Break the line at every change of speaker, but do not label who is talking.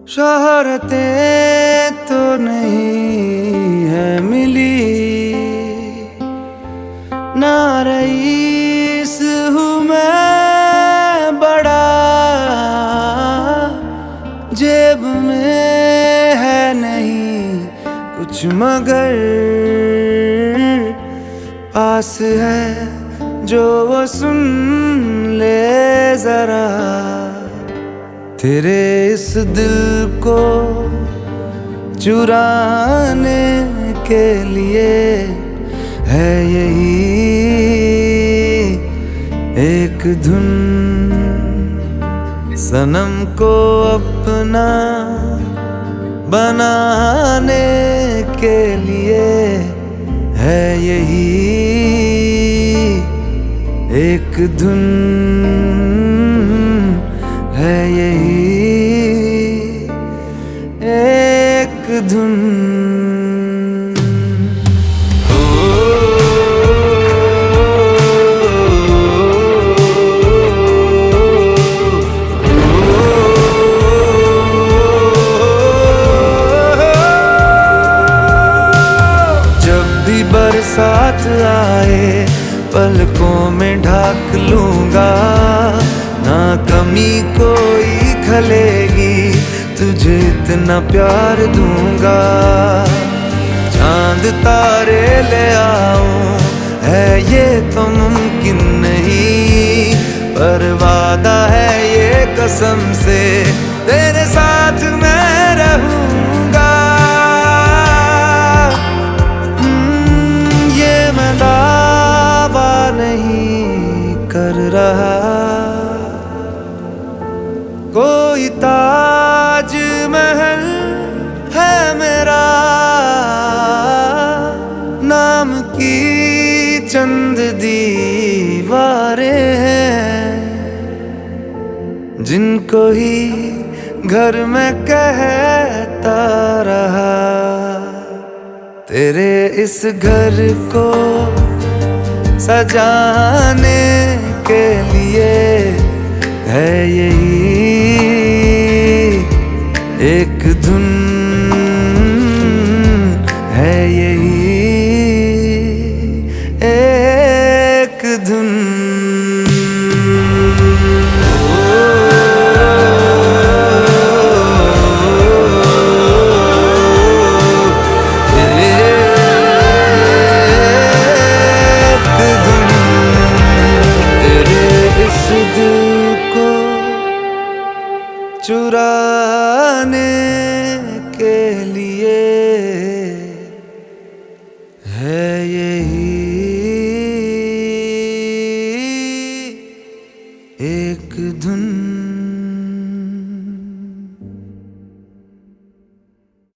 शोहरतें तो नहीं है मिली, ना रईस हूँ मैं बड़ा, जेब में है नहीं कुछ मगर पास है जो वो सुन ले जरा। तेरे इस दिल को चुराने के लिए है यही एक धुन, सनम को अपना बनाने के लिए है यही एक धुन, है यही एक धुन। जब भी बरसात आए पलकों में ढाक लूंगा, ना कमी कोई खलेगी, तुझे इतना प्यार दूंगा। चांद तारे ले आऊं है ये तो मुमकिन नहीं, पर वादा है ये कसम से तेरे साथ मैं रहूंगा। ये मैं दावा नहीं कर रहा, कोई ताज महल है मेरा, नाम की चंद दीवारें हैं जिनको ही घर में कहता रहा। तेरे इस घर को सजाने के लिए है यही एक धुन, है यही एक धुन। चुराने के लिए है यही एक धुन।